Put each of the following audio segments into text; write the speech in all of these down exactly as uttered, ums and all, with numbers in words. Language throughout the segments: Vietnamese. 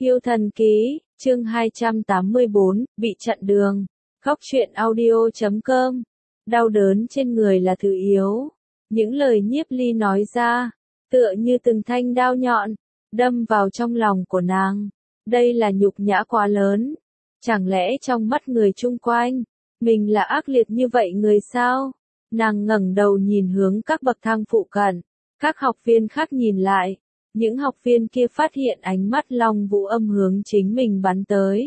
Yêu thần ký, chương hai trăm tám mươi bốn, bị chặn đường. Góc truyện audio chấm com. Đau đớn trên người là thứ yếu. Những lời Nhiếp Ly nói ra, tựa như từng thanh đao nhọn, đâm vào trong lòng của nàng. Đây là nhục nhã quá lớn. Chẳng lẽ trong mắt người chung quanh, mình là ác liệt như vậy người sao? Nàng ngẩng đầu nhìn hướng các bậc thang phụ cận. Các học viên khác nhìn lại. Những học viên kia phát hiện ánh mắt Long Vũ Âm hướng chính mình bắn tới.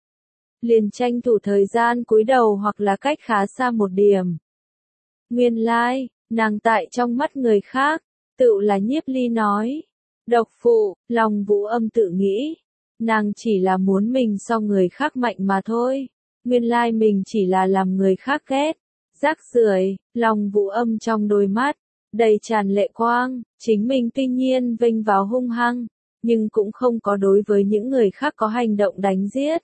Liền tranh thủ thời gian cúi đầu hoặc là cách khá xa một điểm. Nguyên lai, like, nàng tại trong mắt người khác, tự là Nhiếp Ly nói. Độc phụ, Long Vũ Âm tự nghĩ. Nàng chỉ là muốn mình so người khác mạnh mà thôi. Nguyên lai like mình chỉ là làm người khác ghét. Rác rưởi, Long Vũ Âm trong đôi mắt đầy tràn lệ quang, chính mình tuy nhiên vênh vào hung hăng, nhưng cũng không có đối với những người khác có hành động đánh giết.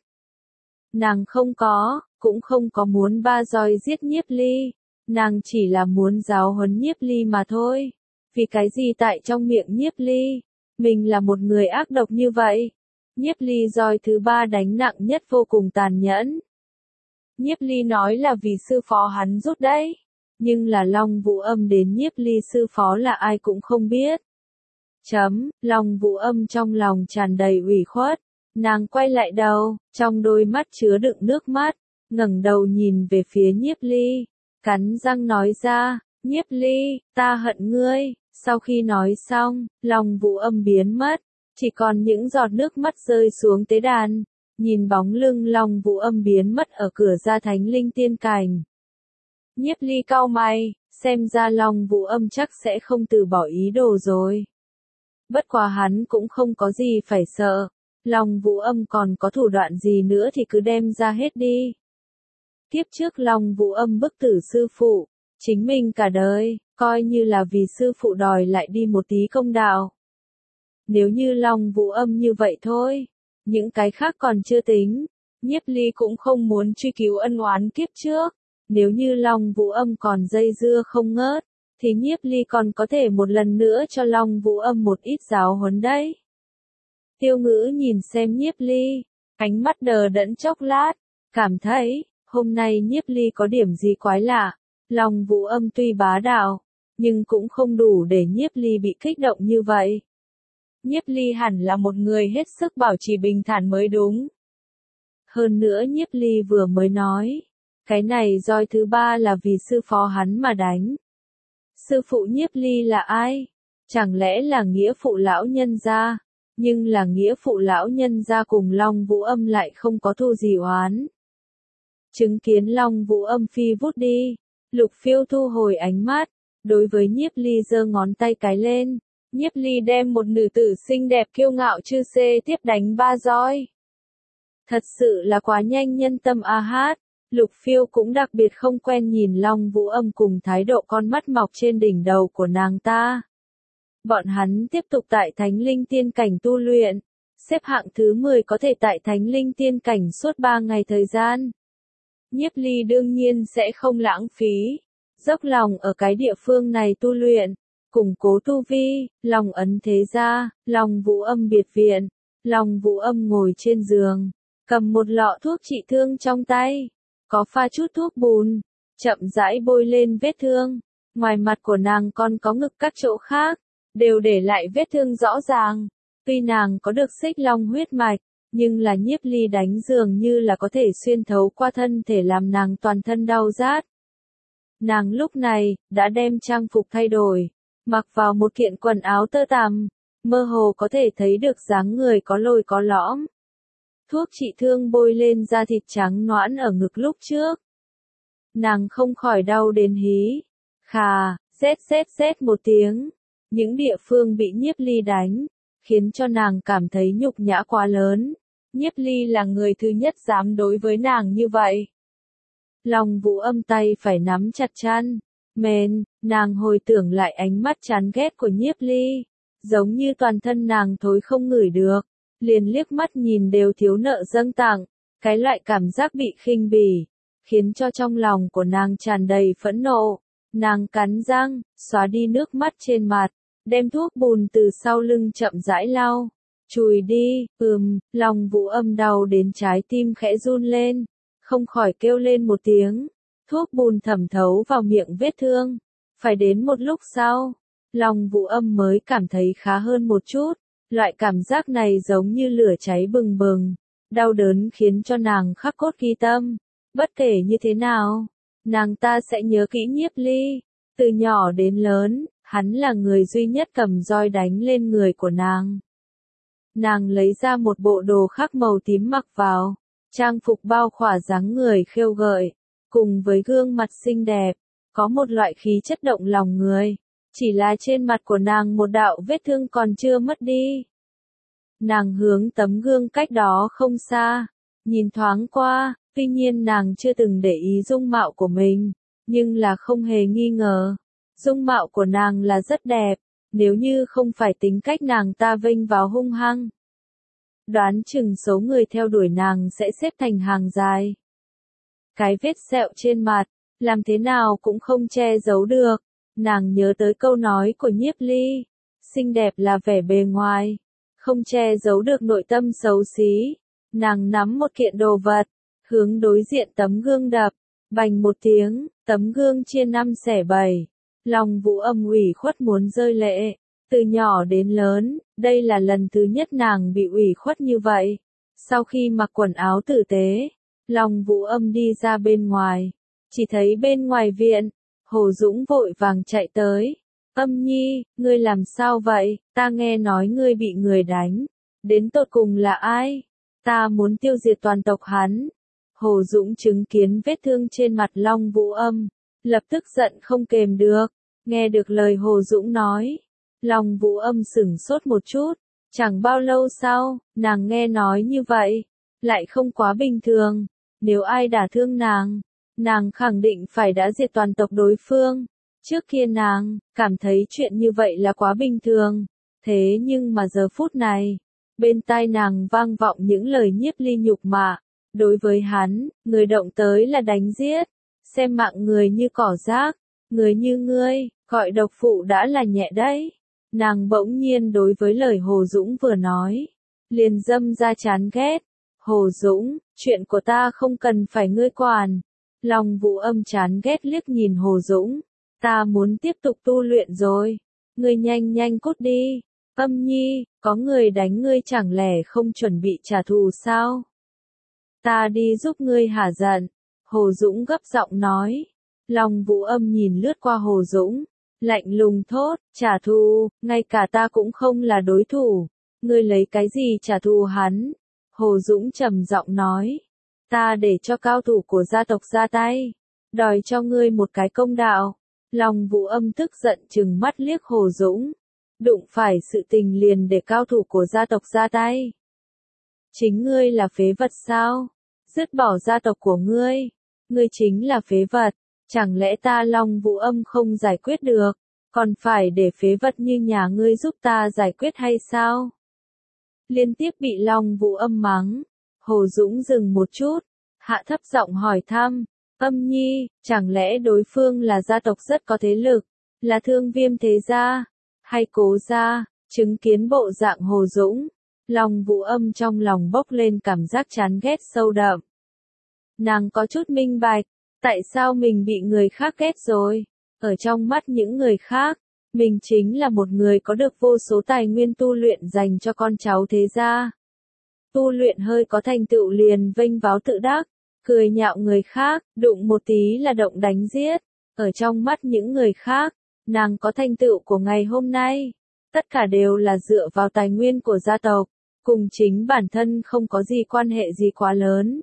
Nàng không có, cũng không có muốn ba roi giết Nhiếp Ly, nàng chỉ là muốn giáo huấn Nhiếp Ly mà thôi. Vì cái gì tại trong miệng Nhiếp Ly, mình là một người ác độc như vậy? Nhiếp Ly roi thứ ba đánh nặng nhất vô cùng tàn nhẫn. Nhiếp Ly nói là vì sư phó hắn rút đấy. Nhưng là Long Vũ Âm đến Nhiếp Ly sư phó là ai cũng không biết. Chấm, Long Vũ Âm trong lòng tràn đầy ủy khuất. Nàng quay lại đầu, trong đôi mắt chứa đựng nước mắt, ngẩng đầu nhìn về phía Nhiếp Ly, cắn răng nói ra, Nhiếp Ly, ta hận ngươi. Sau khi nói xong, Long Vũ Âm biến mất, chỉ còn những giọt nước mắt rơi xuống tế đàn, nhìn bóng lưng Long Vũ Âm biến mất ở cửa ra Thánh Linh Tiên Cảnh. Nhiếp Ly cau mày, xem ra Long Vũ Âm chắc sẽ không từ bỏ ý đồ rồi. Bất quá hắn cũng không có gì phải sợ, Long Vũ Âm còn có thủ đoạn gì nữa thì cứ đem ra hết đi. Kiếp trước Long Vũ Âm bức tử sư phụ, chính mình cả đời, coi như là vì sư phụ đòi lại đi một tí công đạo. Nếu như Long Vũ Âm như vậy thôi, những cái khác còn chưa tính, Nhiếp Ly cũng không muốn truy cứu ân oán kiếp trước. Nếu như Long Vũ Âm còn dây dưa không ngớt, thì Nhiếp Ly còn có thể một lần nữa cho Long Vũ Âm một ít giáo huấn đấy. Tiêu Ngữ nhìn xem Nhiếp Ly, ánh mắt đờ đẫn chốc lát, cảm thấy, hôm nay Nhiếp Ly có điểm gì quái lạ. Long Vũ Âm tuy bá đạo, nhưng cũng không đủ để Nhiếp Ly bị kích động như vậy. Nhiếp Ly hẳn là một người hết sức bảo trì bình thản mới đúng. Hơn nữa Nhiếp Ly vừa mới nói. Cái này roi thứ ba là vì sư phó hắn mà đánh. Sư phụ Nhiếp Ly là ai? Chẳng lẽ là nghĩa phụ lão nhân gia? Nhưng là nghĩa phụ lão nhân gia cùng Long Vũ Âm lại không có thù gì oán. Chứng kiến Long Vũ Âm phi vút đi, Lục Phiêu thu hồi ánh mắt, đối với Nhiếp Ly giơ ngón tay cái lên. Nhiếp Ly đem một nữ tử xinh đẹp kiêu ngạo chư xê tiếp đánh ba roi. Thật sự là quá nhanh nhân tâm a hát. Lục Phiêu cũng đặc biệt không quen nhìn Long Vũ Âm cùng thái độ con mắt mọc trên đỉnh đầu của nàng ta. Bọn hắn tiếp tục tại Thánh Linh Tiên Cảnh tu luyện, xếp hạng thứ mười có thể tại Thánh Linh Tiên Cảnh suốt ba ngày thời gian. Nhiếp Ly đương nhiên sẽ không lãng phí, dốc lòng ở cái địa phương này tu luyện, củng cố tu vi, Long Ấn thế gia, Long Vũ Âm biệt viện. Long Vũ Âm ngồi trên giường, cầm một lọ thuốc trị thương trong tay. Có pha chút thuốc bùn, chậm rãi bôi lên vết thương. Ngoài mặt của nàng còn có ngực các chỗ khác, đều để lại vết thương rõ ràng. Tuy nàng có được xích long huyết mạch, nhưng là Nhiếp Ly đánh dường như là có thể xuyên thấu qua thân thể làm nàng toàn thân đau rát. Nàng lúc này, đã đem trang phục thay đổi, mặc vào một kiện quần áo tơ tằm, mơ hồ có thể thấy được dáng người có lồi có lõm. Thuốc trị thương bôi lên da thịt trắng nõn ở ngực lúc trước. Nàng không khỏi đau đến hí. Khà, rét rét rét một tiếng. Những địa phương bị Nhiếp Ly đánh, khiến cho nàng cảm thấy nhục nhã quá lớn. Nhiếp Ly là người thứ nhất dám đối với nàng như vậy. Long Vũ Âm tay phải nắm chặt chăn. Mền, nàng hồi tưởng lại ánh mắt chán ghét của Nhiếp Ly. Giống như toàn thân nàng thối không ngửi được. Liền liếc mắt nhìn đều thiếu nợ dâng tặng, cái loại cảm giác bị khinh bỉ, khiến cho trong lòng của nàng tràn đầy phẫn nộ. Nàng cắn răng, xóa đi nước mắt trên mặt, đem thuốc bùn từ sau lưng chậm rãi lau, Chùi đi, ừm, lòng Vũ Âm đau đến trái tim khẽ run lên, không khỏi kêu lên một tiếng. Thuốc bùn thẩm thấu vào miệng vết thương. Phải đến một lúc sau, lòng Vũ Âm mới cảm thấy khá hơn một chút. Loại cảm giác này giống như lửa cháy bừng bừng. Đau đớn khiến cho nàng khắc cốt ghi tâm. Bất kể như thế nào, nàng ta sẽ nhớ kỹ Nhiếp Ly. Từ nhỏ đến lớn, hắn là người duy nhất cầm roi đánh lên người của nàng. Nàng lấy ra một bộ đồ khác màu tím mặc vào, trang phục bao khỏa dáng người khêu gợi, cùng với gương mặt xinh đẹp, có một loại khí chất động lòng người. Chỉ là trên mặt của nàng một đạo vết thương còn chưa mất đi. Nàng hướng tấm gương cách đó không xa, nhìn thoáng qua, tuy nhiên nàng chưa từng để ý dung mạo của mình, nhưng là không hề nghi ngờ. Dung mạo của nàng là rất đẹp, nếu như không phải tính cách nàng ta vênh vào hung hăng. Đoán chừng số người theo đuổi nàng sẽ xếp thành hàng dài. Cái vết sẹo trên mặt, làm thế nào cũng không che giấu được. Nàng nhớ tới câu nói của Nhiếp Ly, xinh đẹp là vẻ bề ngoài, không che giấu được nội tâm xấu xí. Nàng nắm một kiện đồ vật, hướng đối diện tấm gương đập, bành một tiếng, tấm gương chia năm xẻ bảy. Lòng Vũ Âm ủy khuất muốn rơi lệ. Từ nhỏ đến lớn, đây là lần thứ nhất nàng bị ủy khuất như vậy. Sau khi mặc quần áo tử tế, lòng Vũ Âm đi ra bên ngoài, chỉ thấy bên ngoài viện, Hồ Dũng vội vàng chạy tới. Âm Nhi, ngươi làm sao vậy? Ta nghe nói ngươi bị người đánh. Đến tột cùng là ai? Ta muốn tiêu diệt toàn tộc hắn. Hồ Dũng chứng kiến vết thương trên mặt Long Vũ Âm, lập tức giận không kềm được. Nghe được lời Hồ Dũng nói, Long Vũ Âm sửng sốt một chút. Chẳng bao lâu sau, nàng nghe nói như vậy, lại không quá bình thường. Nếu ai đả thương nàng, nàng khẳng định phải đã diệt toàn tộc đối phương. Trước kia nàng, cảm thấy chuyện như vậy là quá bình thường. Thế nhưng mà giờ phút này, bên tai nàng vang vọng những lời Nhiếp Ly nhục mạ. Đối với hắn, người động tới là đánh giết. Xem mạng người như cỏ rác, người như ngươi, gọi độc phụ đã là nhẹ đấy. Nàng bỗng nhiên đối với lời Hồ Dũng vừa nói, liền dâm ra chán ghét. Hồ Dũng, chuyện của ta không cần phải ngươi quản. Lòng Vũ Âm chán ghét liếc nhìn Hồ Dũng. Ta muốn tiếp tục tu luyện rồi. Ngươi nhanh nhanh cút đi. Âm Nhi, có người đánh ngươi chẳng lẽ không chuẩn bị trả thù sao? Ta đi giúp ngươi hả giận. Hồ Dũng gấp giọng nói. Lòng Vũ Âm nhìn lướt qua Hồ Dũng, lạnh lùng thốt, trả thù, ngay cả ta cũng không là đối thủ. Ngươi lấy cái gì trả thù hắn? Hồ Dũng trầm giọng nói, ta để cho cao thủ của gia tộc ra tay, đòi cho ngươi một cái công đạo. Lòng Vũ Âm tức giận trừng mắt liếc Hồ Dũng, đụng phải sự tình liền để cao thủ của gia tộc ra tay. Chính ngươi là phế vật sao? Dứt bỏ gia tộc của ngươi, ngươi chính là phế vật. Chẳng lẽ ta Long Vũ Âm không giải quyết được, còn phải để phế vật như nhà ngươi giúp ta giải quyết hay sao? Liên tiếp bị Long Vũ Âm mắng, Hồ Dũng dừng một chút, hạ thấp giọng hỏi thăm, Âm Nhi, chẳng lẽ đối phương là gia tộc rất có thế lực, là Thương Viêm thế gia, hay Cố gia? Chứng kiến bộ dạng Hồ Dũng, Long Vũ Âm trong lòng bốc lên cảm giác chán ghét sâu đậm. Nàng có chút minh bạch, tại sao mình bị người khác ghét rồi? Ở trong mắt những người khác, mình chính là một người có được vô số tài nguyên tu luyện dành cho con cháu thế gia. Tu luyện hơi có thành tựu liền vênh váo tự đắc, cười nhạo người khác, đụng một tí là động đánh giết. Ở trong mắt những người khác, nàng có thành tựu của ngày hôm nay. Tất cả đều là dựa vào tài nguyên của gia tộc, cùng chính bản thân không có gì quan hệ gì quá lớn.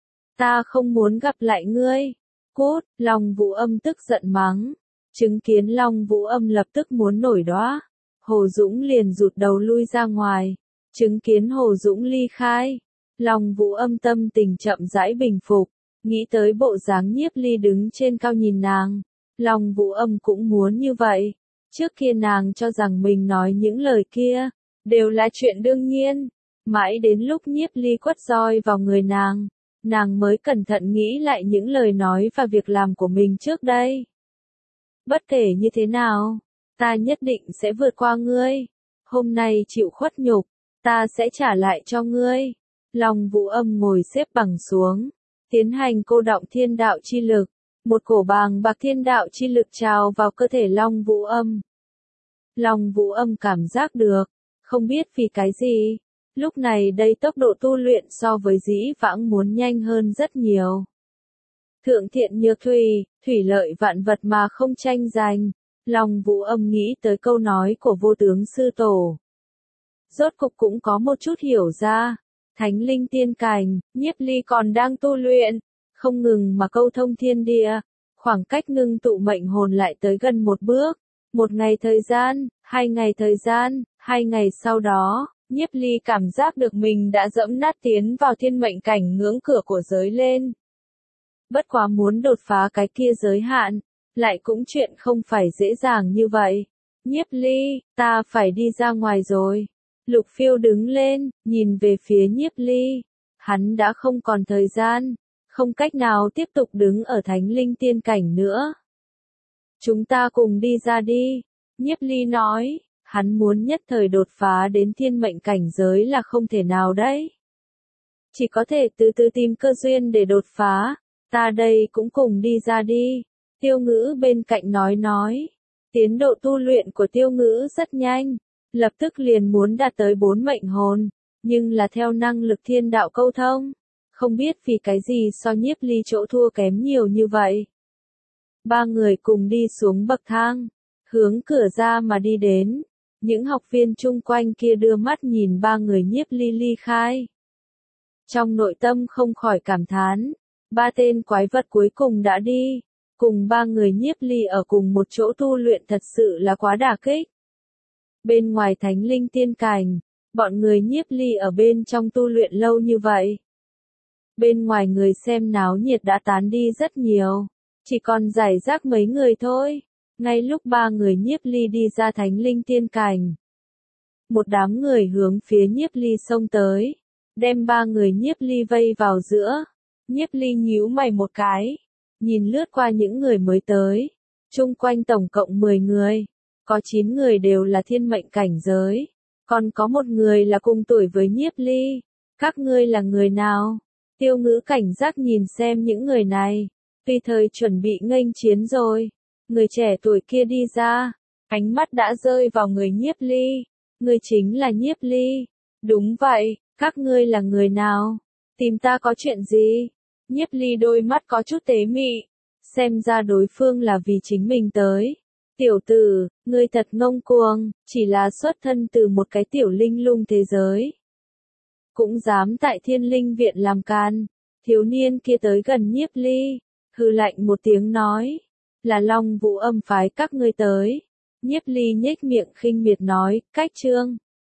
Ta không muốn gặp lại ngươi. Cút, Long Vũ Âm tức giận mắng. Chứng kiến Long Vũ Âm lập tức muốn nổi đoá, Hồ Dũng liền rụt đầu lui ra ngoài. Chứng kiến Hồ Dũng ly khai, Long Vũ Âm tâm tình chậm rãi bình phục, nghĩ tới bộ dáng Nhiếp Ly đứng trên cao nhìn nàng. Long Vũ Âm cũng muốn như vậy. Trước kia nàng cho rằng mình nói những lời kia, đều là chuyện đương nhiên. Mãi đến lúc Nhiếp Ly quất roi vào người nàng, nàng mới cẩn thận nghĩ lại những lời nói và việc làm của mình trước đây. Bất kể như thế nào, ta nhất định sẽ vượt qua ngươi. Hôm nay chịu khuất nhục, ta sẽ trả lại cho ngươi. Long Vũ Âm ngồi xếp bằng xuống, tiến hành cô đọng thiên đạo chi lực. Một cổ bàng bạc thiên đạo chi lực trào vào cơ thể Long Vũ Âm. Long Vũ Âm cảm giác được, không biết vì cái gì, lúc này đây tốc độ tu luyện so với dĩ vãng muốn nhanh hơn rất nhiều. Thượng thiện nhược thủy, thủy lợi vạn vật mà không tranh giành. Long Vũ Âm nghĩ tới câu nói của vô tướng sư tổ. Rốt cục cũng có một chút hiểu ra. Thánh linh tiên cảnh, Nhiếp Ly còn đang tu luyện, không ngừng mà câu thông thiên địa. Khoảng cách ngưng tụ mệnh hồn lại tới gần một bước. Một ngày thời gian, hai ngày thời gian, hai ngày sau đó, Nhiếp Ly cảm giác được mình đã dẫm nát tiến vào thiên mệnh cảnh ngưỡng cửa của giới lên. Bất quá muốn đột phá cái kia giới hạn, lại cũng chuyện không phải dễ dàng như vậy. Nhiếp Ly, ta phải đi ra ngoài rồi. Lục Phiêu đứng lên, nhìn về phía Nhiếp Ly. Hắn đã không còn thời gian, không cách nào tiếp tục đứng ở thánh linh tiên cảnh nữa. Chúng ta cùng đi ra đi. Nhiếp Ly nói, hắn muốn nhất thời đột phá đến thiên mệnh cảnh giới là không thể nào đấy. Chỉ có thể từ từ tìm cơ duyên để đột phá. Ta đây cũng cùng đi ra đi. Tiêu Ngữ bên cạnh nói nói. Tiến độ tu luyện của Tiêu Ngữ rất nhanh. Lập tức liền muốn đạt tới bốn mệnh hồn. Nhưng là theo năng lực thiên đạo câu thông. Không biết vì cái gì so Nhiếp Ly chỗ thua kém nhiều như vậy. Ba người cùng đi xuống bậc thang. Hướng cửa ra mà đi đến. Những học viên chung quanh kia đưa mắt nhìn ba người Nhiếp Ly ly khai. Trong nội tâm không khỏi cảm thán. Ba tên quái vật cuối cùng đã đi. Cùng ba người Nhiếp Ly ở cùng một chỗ tu luyện thật sự là quá đả kích. Bên ngoài thánh linh tiên cảnh, bọn người Nhiếp Ly ở bên trong tu luyện lâu như vậy. Bên ngoài người xem náo nhiệt đã tán đi rất nhiều. Chỉ còn rải rác mấy người thôi. Ngay lúc ba người Nhiếp Ly đi ra thánh linh tiên cảnh. Một đám người hướng phía Nhiếp Ly xông tới. Đem ba người Nhiếp Ly vây vào giữa. Nhiếp Ly nhíu mày một cái. Nhìn lướt qua những người mới tới. Chung quanh tổng cộng mười người. Có chín người đều là thiên mệnh cảnh giới. Còn có một người là cùng tuổi với Nhiếp Ly. Các ngươi là người nào? Tiêu Ngữ cảnh giác nhìn xem những người này. Tùy thời chuẩn bị nghênh chiến rồi. Người trẻ tuổi kia đi ra. Ánh mắt đã rơi vào người Nhiếp Ly. Người chính là Nhiếp Ly. Đúng vậy, các ngươi là người nào? Tìm ta có chuyện gì? Nhiếp Ly đôi mắt có chút tế mị. Xem ra đối phương là vì chính mình tới. Tiểu tử, ngươi thật ngông cuồng, chỉ là xuất thân từ một cái tiểu linh lung thế giới. Cũng dám tại thiên linh viện làm can. Thiếu niên kia tới gần Nhiếp Ly. Hừ lạnh một tiếng nói. Là Long Vũ Âm phái các ngươi tới. Nhiếp Ly nhếch miệng khinh miệt nói, cách trương.